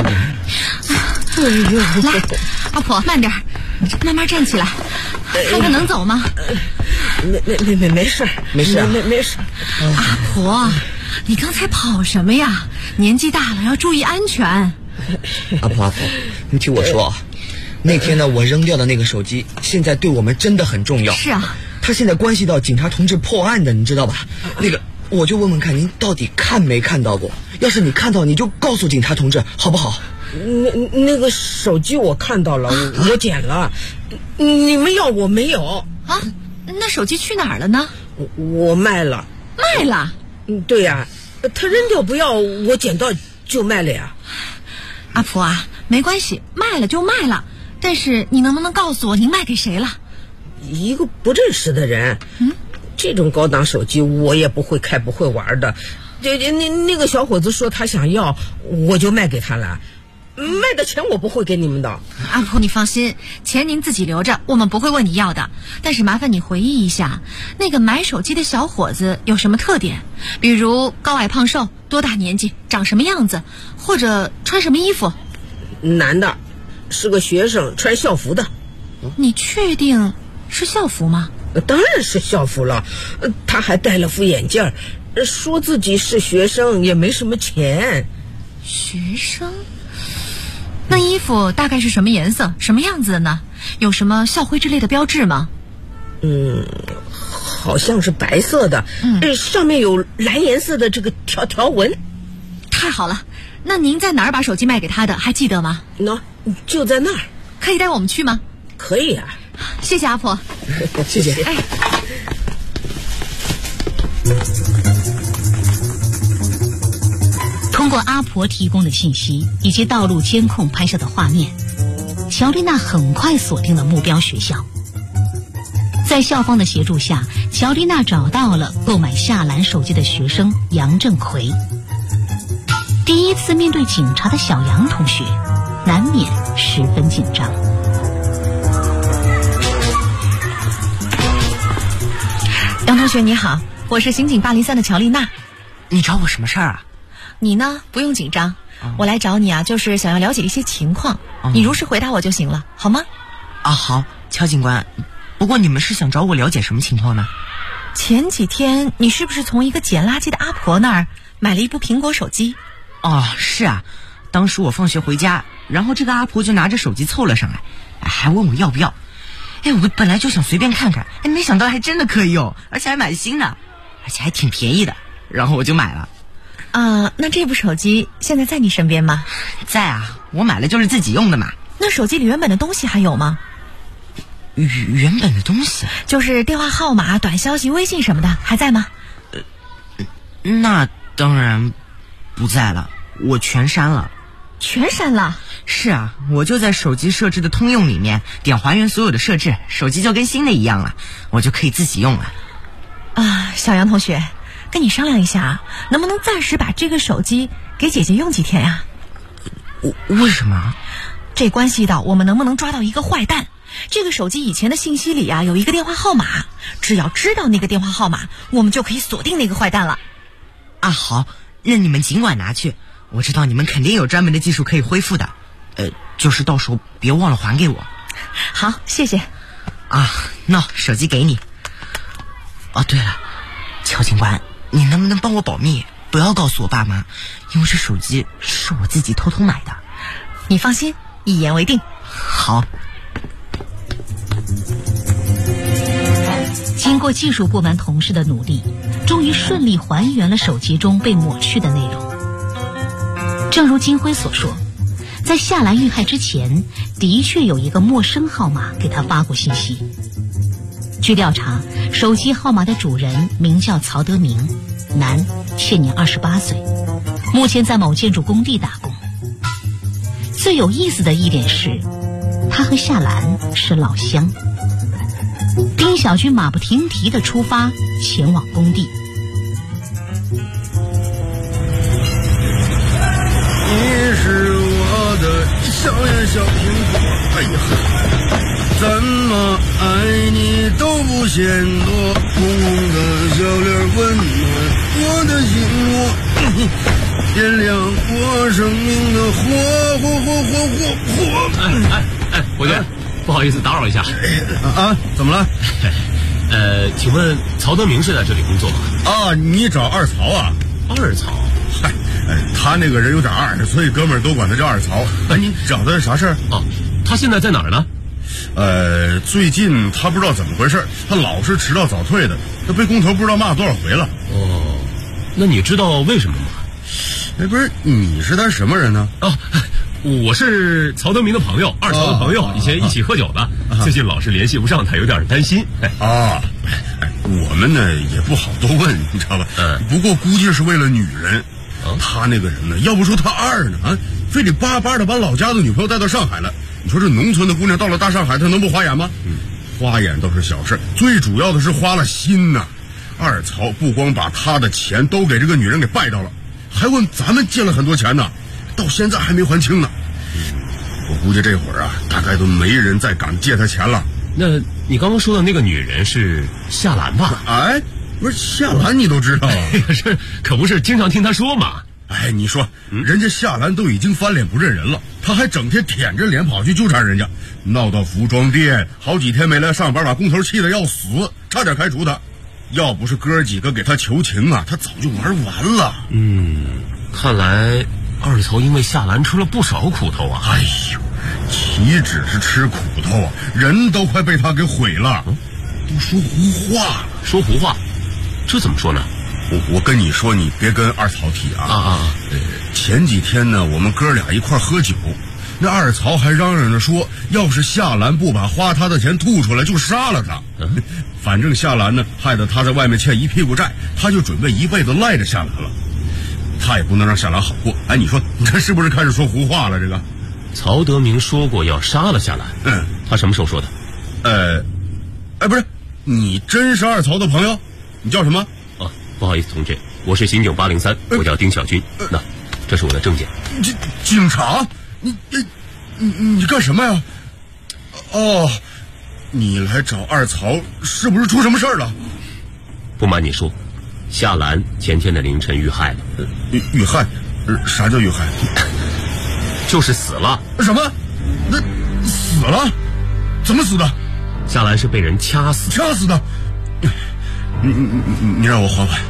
来，阿婆慢点，慢慢站起来，看看能走吗？ 没事。 阿婆，你刚才跑什么呀？年纪大了要注意安全。 阿婆，你听我说啊，那天呢，我扔掉的那个手机，现在对我们真的很重要。 是啊， 它现在关系到警察同志破案的，你知道吧？我就问问看，您到底看没看到过？要是你看到，你就告诉警察同志，好不好？ 那个手机我看到了，我捡了。你们要我没有啊？那手机去哪儿了呢？ 我卖了。 卖了？ 对呀，他扔掉不要，我捡到就卖了呀。 阿婆啊，没关系，卖了就卖了。但是你能不能告诉我您卖给谁了？ 一个不认识的人。这种高档手机我也不会开不会玩的。那个小伙子说他想要，我就卖给他了。卖的钱我不会给你们的。 阿婆你放心，钱您自己留着，我们不会问你要的。但是麻烦你回忆一下，那个买手机的小伙子有什么特点？比如高矮胖瘦，多大年纪，长什么样子，或者穿什么衣服？ 男的，是个学生，穿校服的。 你确定是校服吗？ 当然是校服了。他还戴了副眼镜，说自己是学生，也没什么钱。 学生？那衣服大概是什么颜色，什么样子的呢？有什么校徽之类的标志吗？ 好像是白色的，上面有蓝颜色的这个条纹。 太好了，那您在哪儿把手机卖给他的，还记得吗？ 就在那儿。 可以带我们去吗？ 可以啊。 谢谢阿婆。 谢谢。 通过阿婆提供的信息以及道路监控拍摄的画面，乔丽娜很快锁定了目标学校。在校方的协助下，乔丽娜找到了购买夏兰手机的学生杨振奎。第一次面对警察的小杨同学，难免十分紧张。 杨同学你好，我是刑警803的乔丽娜。 你找我什么事儿啊？ 你呢不用紧张，我来找你啊，就是想要了解一些情况，你如实回答我就行了，好吗？ 好，乔警官。不过你们是想找我了解什么情况呢？ 前几天你是不是从一个捡垃圾的阿婆那儿买了一部苹果手机？ 是啊，当时我放学回家，然后这个阿婆就拿着手机凑了上来，还问我要不要。我本来就想随便看看，没想到还真的可以用，而且还买新的，而且还挺便宜的，然后我就买了。 那这部手机现在在你身边吗？ 在啊，我买了就是自己用的嘛。 那手机里原本的东西还有吗？ 原本的东西就是电话号码、短消息、微信什么的还在吗？ 那当然不在了，我全删了。 全删了？ 是啊，我就在手机设置的通用里面点还原所有的设置，手机就跟新的一样了，我就可以自己用了。 小杨同学，跟你商量一下，能不能暂时把这个手机给姐姐用几天呀？ 为什么？ 这关系到我们能不能抓到一个坏蛋。这个手机以前的信息里有一个电话号码，只要知道那个电话号码，我们就可以锁定那个坏蛋了。 好，任你们尽管拿去，我知道你们肯定有专门的技术可以恢复的，就是到时候别忘了还给我。 好，谢谢。 那手机给你。对了，乔警官，你能不能帮我保密，不要告诉我爸妈，因为这手机是我自己偷偷买的。 你放心，一言为定。 好。 经过技术部门同事的努力，终于顺利还原了手机中被抹去的内容。正如金辉所说，在夏兰遇害之前，的确有一个陌生号码给他发过信息。 据调查，手机号码的主人名叫曹德明，男，现年28岁，目前在某建筑工地打工。最有意思的一点是，他和夏兰是老乡。丁小军马不停蹄地出发前往工地。 你是我的小呀小苹果，哎呀，怎么爱你都不显多，红红的小脸温暖我的心窝，点亮我生命的火。 哎，伙计，不好意思打扰一下。 怎么了？ 请问曹德明是在这里工作吗？ 啊，你找二曹啊？ 二曹？ 嗨，他那个人有点二，所以哥们儿都管他叫二曹。你找他啥事儿？ 哦，他现在在哪儿呢？ 最近他不知道怎么回事，他老是迟到早退的，他被工头不知道骂多少回了。 哦，那你知道为什么吗？ 不是，你是他什么人呢？ 哦，我是曹德明的朋友，二曹的朋友，以前一起喝酒的，最近老是联系不上他，有点担心。 我们呢也不好多问，你知道吧？不过估计是为了女人。他那个人呢，要不说他二呢非得巴巴的把老家的女朋友带到上海了。你说这农村的姑娘到了大上海，她能不花眼吗？花眼都是小事，最主要的是花了心呐。二曹不光把他的钱都给这个女人给败掉了，还问咱们借了很多钱呢，到现在还没还清呢。我估计这会儿大概都没人再敢借他钱了。 那你刚刚说的那个女人是夏兰吧？ 不是夏兰你都知道啊？ 是，可不是经常听他说嘛。 你说，人家夏兰都已经翻脸不认人了，他还整天舔着脸跑去纠缠人家，闹到服装店，好几天没来上班，把工头气得要死，差点开除他。要不是哥几个给他求情他早就玩完了。 看来二曹因为夏兰吃了不少苦头啊。 岂止是吃苦头人都快被他给毁了，都说胡话了。 说胡话？这怎么说呢？ 我跟你说，你别跟二曹提前几天呢，我们哥俩一块喝酒，那二曹还嚷嚷着说，要是夏兰不把花他的钱吐出来，就杀了他。反正夏兰呢，害得他在外面欠一屁股债，他就准备一辈子赖着夏兰了。他也不能让夏兰好过。你说你这是不是开始说胡话了？这个曹德明说过要杀了夏兰。他什么时候说的？ 不是，你真是二曹的朋友？你叫什么？ 不好意思，同志，我是刑警803，我叫丁小军。那这是我的证件。 警察？你干什么呀？你来找二曹，是不是出什么事儿了？ 不瞒你说，夏兰前天的凌晨遇害了。 遇害？啥叫遇害？ 就是死了。 什么？那死了？怎么死的？ 夏兰是被人掐死。 掐死的？你让我缓缓。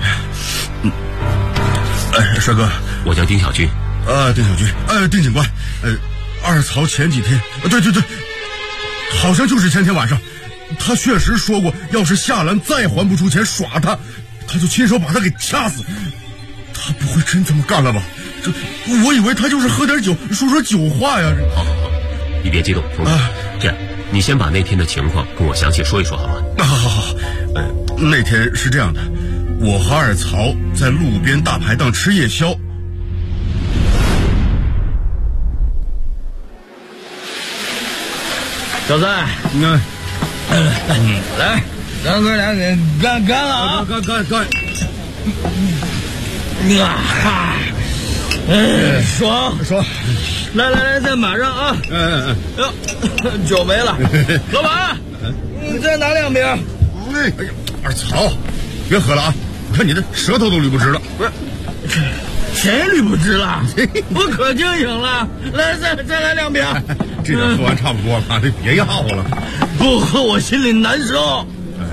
帅哥， 我叫丁小军。 丁小军，丁警官，二曹前几天，对，好像就是前天晚上，他确实说过，要是夏兰再还不出钱耍他，他就亲手把他给掐死。他不会真这么干了吧？我以为他就是喝点酒，说酒话呀。 好，你别激动，同志。这样，你先把那天的情况跟我详细说一说好吗？ 好。那天是这样的，我和二曹在路边大排档吃夜宵。 小三，来，咱哥俩给干了啊！ 干！爽！ 来，再马上啊！酒没了，老板，你再拿2瓶。 二曹，别喝了啊！我看你的舌头都捋不直了。 不是，谁捋不直了？我可清醒了。来，再来2瓶。 这点喝完差不多了，这别要了。 不喝我心里难受。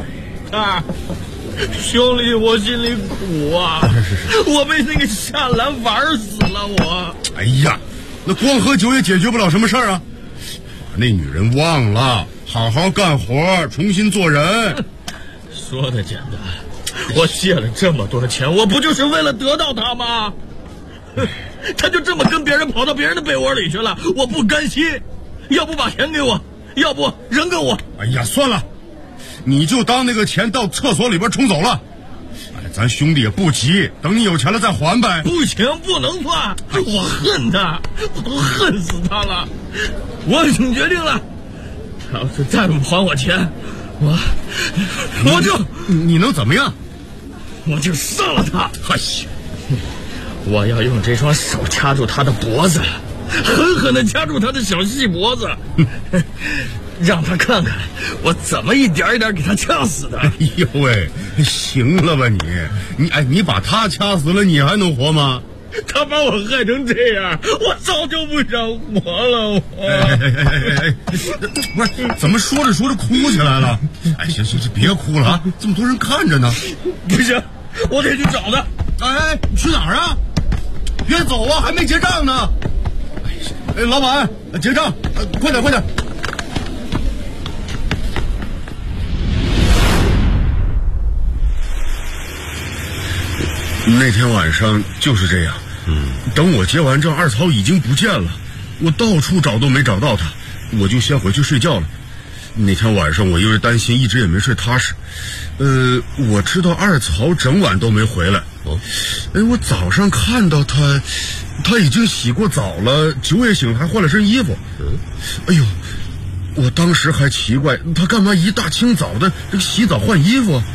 兄弟，我心里苦啊！我被那个夏兰玩死了，我。 那光喝酒也解决不了什么事儿啊！把那女人忘了，好好干活，重新做人。 说的简单，我借了这么多钱，我不就是为了得到她吗？她就这么跟别人跑到别人的被窝里去了，我不甘心。要不把钱给我，要不扔给我。 算了， 你就当那个钱到厕所里边冲走了。哎，咱兄弟也不急，等你有钱了再还呗。 不行，不能还，我恨他，我都恨死他了。我已经决定了，他要是再不还我钱，我就你能怎么样？ 我就杀了他！ 哎呀， 我要用这双手掐住他的脖子，狠狠地掐住他的小细脖子，让他看看我怎么一点一点给他掐死的。 哎呦喂，行了吧你把他掐死了，你还能活吗？ 他把我害成这样，我早就不想活了。 不是，怎么说着说着哭起来了？哎，行，别哭了啊，这么多人看着呢。 不行，我得去找他。 哎，去哪儿啊？别走啊，还没结账呢。哎，老板，结账，快点。那天晚上就是这样。等我结完账，二曹已经不见了，我到处找都没找到他，我就先回去睡觉了。那天晚上我因为担心，一直也没睡踏实。我知道二曹整晚都没回来。我早上看到他已经洗过澡了，9也醒，还换了身衣服。哎呦，我当时还奇怪，他干嘛一大清早的这个洗澡换衣服？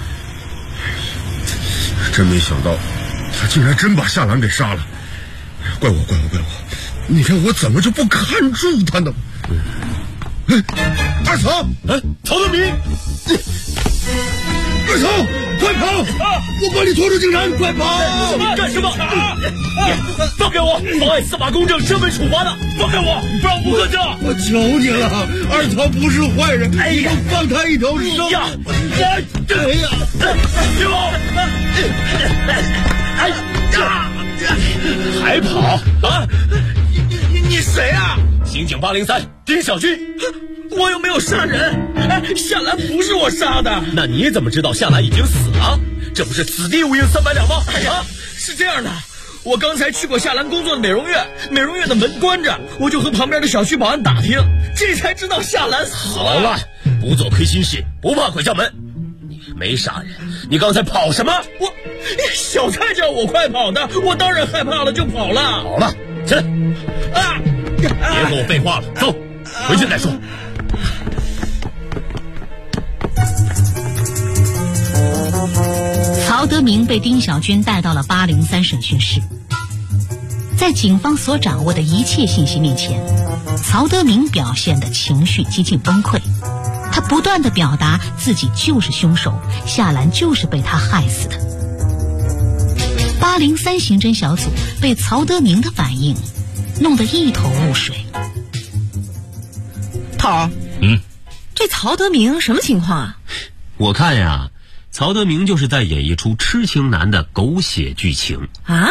真没想到，他竟然真把夏兰给杀了。怪我！那天我怎么就不看住他呢？二曹，曹德明，二曹，快跑！我把你拖出警察，快跑！ 干什么？放开我！妨碍司法公正，身份处罚的，放开我！不让我喝酒！ 我求你了，二曹不是坏人，你就放他一条生。 还跑啊！你谁啊？刑警803丁小军，我又没有杀人。夏兰不是我杀的。那你怎么知道夏兰已经死了？这不是此地无银300两吗？是这样的，我刚才去过夏兰工作的美容院，美容院的门关着，我就和旁边的小区保安打听，这才知道夏兰死了。好了，不做亏心事，不怕鬼叫门。你没杀人，你刚才跑什么？小蔡叫我快跑的，我当然害怕了，就跑了。好了，起来！别跟我废话了，走，回去再说。 曹德明被丁小军带到了803审讯室。在警方所掌握的一切信息面前，曹德明表现的情绪几近崩溃。他不断地表达自己就是凶手，夏兰就是被他害死的。803刑侦小组被曹德明的反应弄得一头雾水。 头，这曹德明什么情况啊？ 我看呀，曹德明就是在演一出痴情男的狗血剧情啊。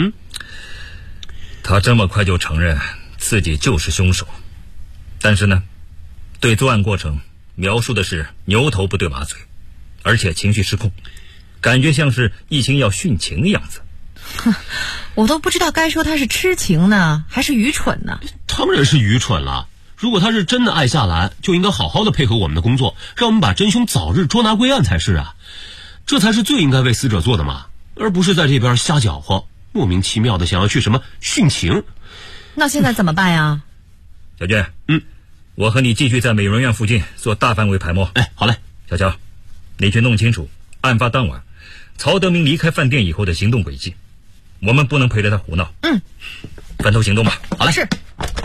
他这么快就承认自己就是凶手，但是呢，对作案过程描述的是牛头不对马嘴，而且情绪失控，感觉像是一心要殉情的样子。 我都不知道该说他是痴情呢，还是愚蠢呢？ 当然是愚蠢了。如果他是真的爱夏兰，就应该好好的配合我们的工作，让我们把真凶早日捉拿归案才是啊。这才是最应该为死者做的嘛，而不是在这边瞎搅和，莫名其妙的想要去什么殉情。 那现在怎么办呀？ 小娟，我和你继续在美容院附近做大范围排摸。 好嘞。 小乔，你去弄清楚案发当晚曹德明离开饭店以后的行动轨迹，我们不能陪着他胡闹。分头行动吧。 好嘞。 是。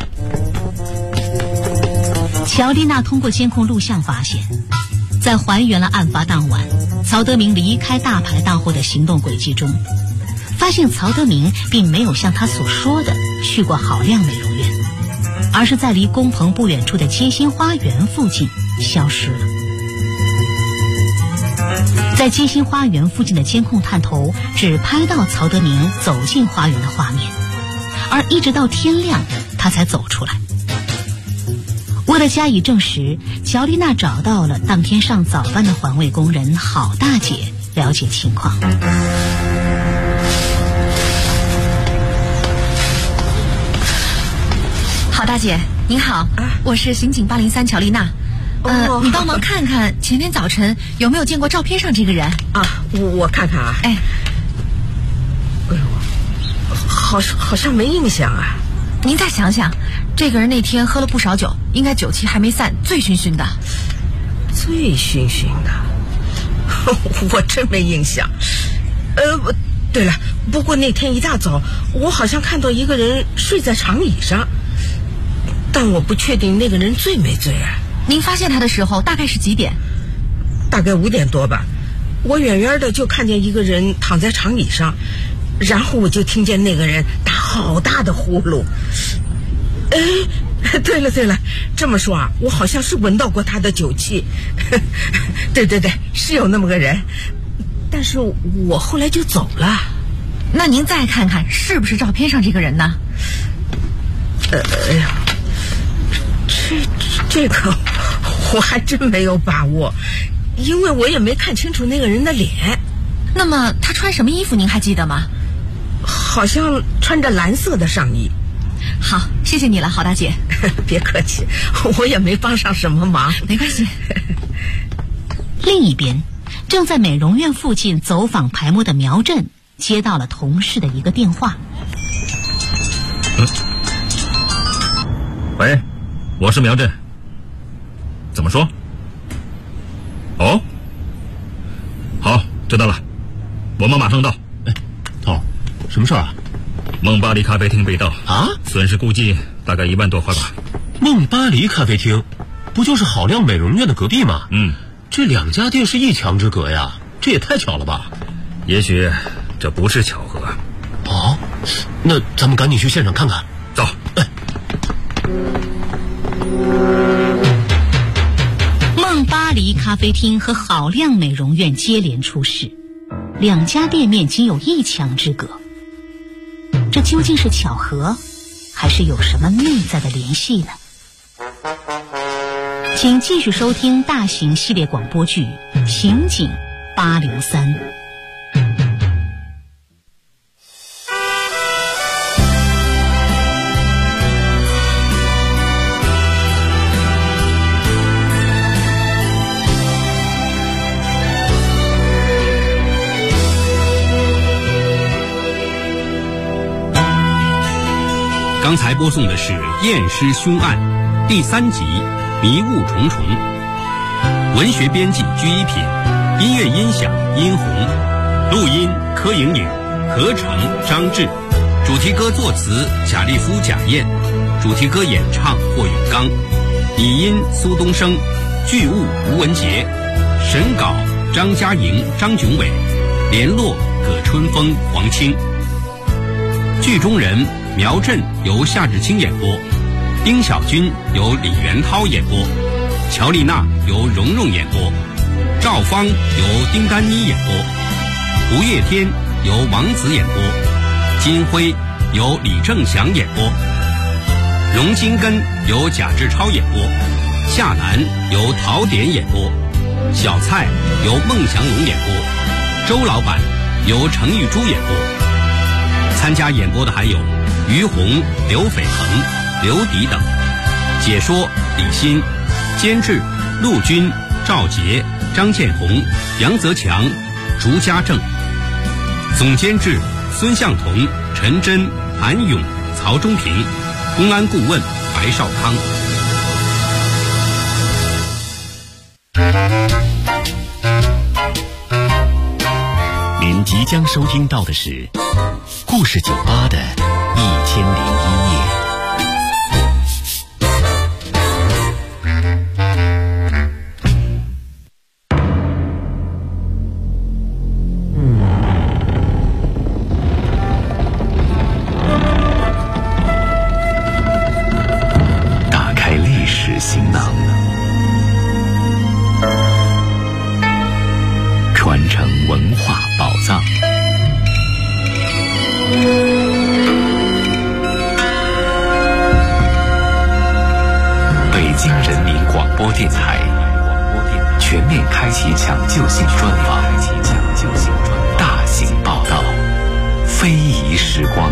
乔丽娜通过监控录像发现，在还原了案发当晚曹德明离开大排档后的行动轨迹中，发现曹德明并没有像他所说的去过好亮美容院，而是在离工棚不远处的街心花园附近消失了。在街心花园附近的监控探头只拍到曹德明走进花园的画面，而一直到天亮他才走出来。为了加以证实，乔丽娜找到了当天上早班的环卫工人郝大姐了解情况。 郝大姐您好，我是刑警803乔丽娜。 你帮忙看看前天早晨有没有见过照片上这个人啊？我看看啊。 哎呦，好像没印象啊。 您再想想，这个人那天喝了不少酒，应该酒气还没散，醉醺醺的。 醉醺醺的，我真没印象。对了，不过那天一大早，我好像看到一个人睡在长椅上，但我不确定那个人醉没醉啊。 您发现他的时候大概是几点？ 大概5点多吧。我远远的就看见一个人躺在长椅上，然后我就听见那个人打好大的呼噜。对了，这么说啊，我好像是闻到过他的酒气。对，是有那么个人，但是我后来就走了。 那您再看看是不是照片上这个人呢？ 这个我还真没有把握，因为我也没看清楚那个人的脸。 那么他穿什么衣服您还记得吗？ 好像穿着蓝色的上衣。 好，谢谢你了，郝大姐。 别客气，我也没帮上什么忙。 没关系。 另一边，正在美容院附近走访排摸的苗振接到了同事的一个电话。 喂，我是苗振。怎么说？哦，好，知道了，我们马上到。 什么事啊？ 梦巴黎咖啡厅被盗啊， 损失估计大概1万多块吧。 梦巴黎咖啡厅，不就是好亮美容院的隔壁吗？这2家店是一墙之隔呀，这也太巧了吧？ 也许这不是巧合。 哦，那咱们赶紧去现场看看。 走。 梦巴黎咖啡厅和好亮美容院接连出事，2家店面仅有1墙之隔。这究竟是巧合，还是有什么内在的联系呢？请继续收听大型系列广播剧《刑警803》。 刚才播送的是《验尸凶案》第3集《迷雾重重》，文学编辑居一品，音乐音响殷红，录音柯莹莹，合成张志，主题歌作词贾立夫、贾燕，主题歌演唱霍永刚，拟音苏东升，剧务吴文杰，审稿张嘉莹、张炯伟，联络葛春风、黄清。剧中人苗振由夏志清演播，丁小军由李元涛演播，乔丽娜由蓉蓉演播，赵芳由丁丹妮演播，吴月天由王子演播，金辉由李正祥演播，荣金根由贾志超演播，夏楠由陶典演播，小蔡由孟祥龙演播，周老板由程玉珠演播。参加演播的还有于红、刘斐恒、刘迪等，解说李欣，监制陆军、赵杰、张建红、杨泽强、竹家正，总监制孙向同、陈真、韩勇、曹忠平，公安顾问白少康。 您即将收听到的是故事酒吧的1001夜。打开历史行囊，传承文化宝藏。北京人民广播电台全面开启抢救性专访，大型报道，非遗时光。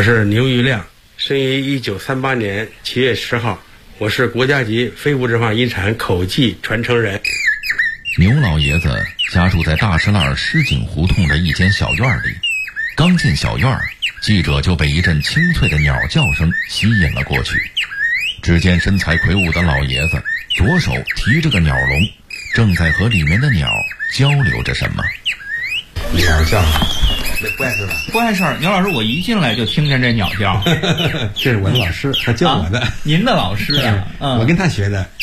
是牛玉亮，生于1938年7月10号，我是国家级非物质化遗产口技传承人。 牛老爷子家住在大石栏狮井胡同的一间小院里，刚进小院，记者就被一阵清脆的鸟叫声吸引了过去。只见身材魁梧的老爷子左手提着个鸟笼，正在和里面的鸟交流着什么。 鸟叫，这不碍事吧？ 不碍事儿。牛老师，我一进来就听见这鸟叫。 这是我的老师，他教我的。 您的老师啊？ 我跟他学的。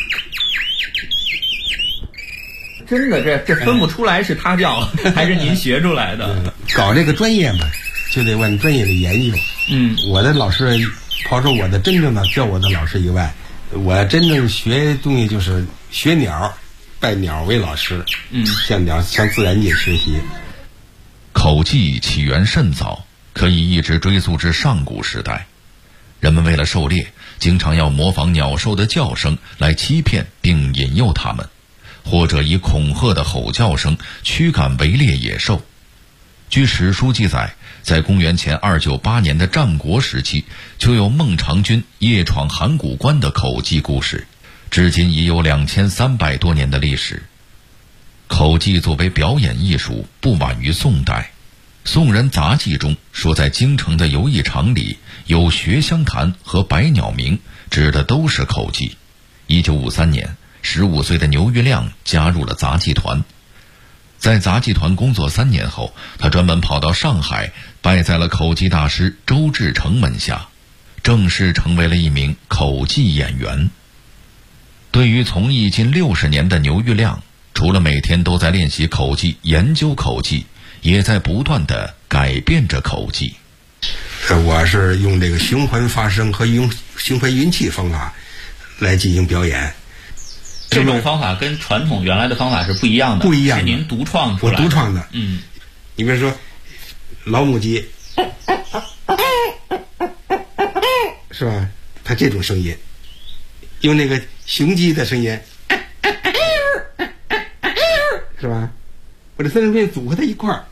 真的，这分不出来是他教还是您学出来的。 搞这个专业嘛，就得往专业里研究。我的老师，抛出我的真正的教我的老师以外，我真正学东西就是学鸟，拜鸟为老师。向自然界学习。 口技起源甚早，可以一直追溯至上古时代。人们为了狩猎，经常要模仿鸟兽的叫声来欺骗并引诱它们，或者以恐吓的吼叫声驱赶围猎野兽。据史书记载，在公元前298年的战国时期，就有孟尝君夜闯函谷关的口技故事，至今已有2300多年的历史。口技作为表演艺术，不晚于宋代。宋人杂记中说，在京城的游艺场里有学香坛和百鸟鸣，指的都是口技。1953年，15岁的牛玉亮加入了杂技团。在杂技团工作3年后，他专门跑到上海，拜在了口技大师周志成门下，正式成为了一名口技演员。对于从艺近60年的牛玉亮，除了每天都在练习口技、研究口技，也在不断地改变着口技。 我是用这个循环发声和用循环运气方法来进行表演。 这种方法跟传统原来的方法是不一样的， 不一样的， 是您独创出来的。 我独创的。你比如说老母鸡，是吧？它这种声音，用那个雄鸡的声音，是吧？我这三声片组合在一块儿，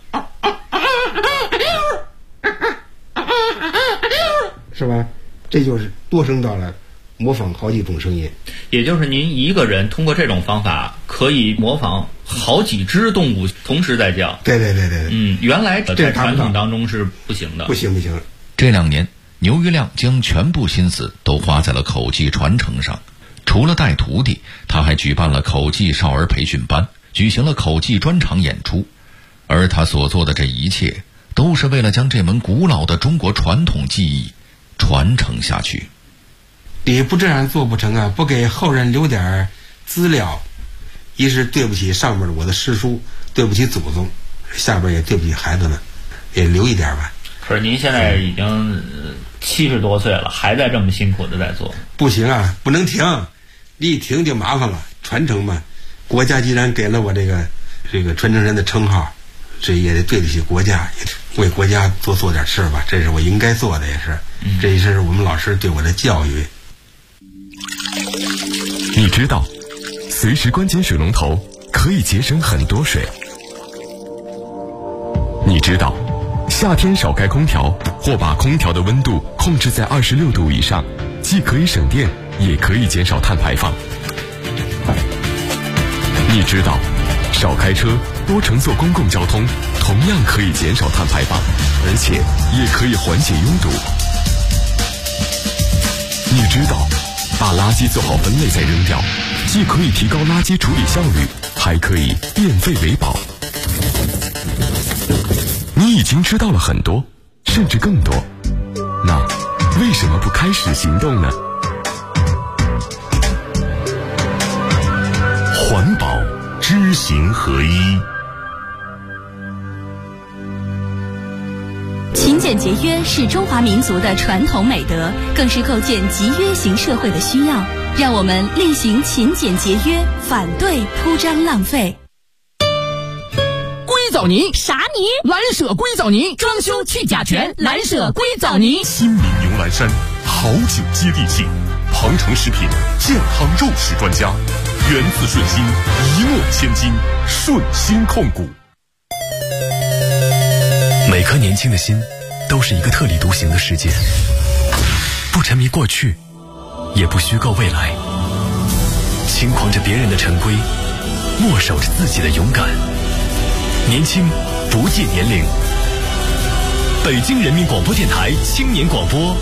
是吧？这就是多声道了，模仿好几种声音。 也就是您一个人通过这种方法可以模仿好几只动物同时在叫。 对。 原来在传统当中是不行的。 不行。 这2年，牛玉亮将全部心思都花在了口技传承上。除了带徒弟，他还举办了口技少儿培训班，举行了口技专场演出。而他所做的这一切，都是为了将这门古老的中国传统技艺传承下去。 你不这样做不成啊！不给后人留点资料，一是对不起上面我的师叔，对不起祖宗，下边也对不起孩子们，也留一点吧。 可是您现在已经70多岁了，还在这么辛苦的在做。 不行啊，不能停，你一停就麻烦了。传承嘛，国家既然给了我这个传承人的称号，这也得对得起国家，也为国家做点事吧，这是我应该做的，也是，这也是我们老师对我的教育。 你知道，随时关紧水龙头可以节省很多水。你知道，夏天少开空调或把空调的温度控制在26度以上，既可以省电，也可以减少碳排放。你知道，少开车，多乘坐公共交通，同样可以减少碳排放，而且也可以缓解拥堵。你知道，把垃圾做好分类再扔掉，既可以提高垃圾处理效率，还可以变废为宝。你已经知道了很多，甚至更多，那为什么不开始行动呢？环保知行合一。 勤俭节约是中华民族的传统美德，更是构建集约型社会的需要。让我们厉行勤俭节约，反对铺张浪费。 硅藻泥啥泥？蓝舍硅藻泥，装修去甲醛，蓝舍硅藻泥。 新民牛栏山，好酒接地气，庞城食品健康肉食专家，源自顺心，一诺千金，顺心控股。每颗年轻的心都是一个特立独行的世界，不沉迷过去，也不虚构未来，轻狂着别人的陈规，默守着自己的勇敢。年轻不计年龄。北京人民广播电台青年广播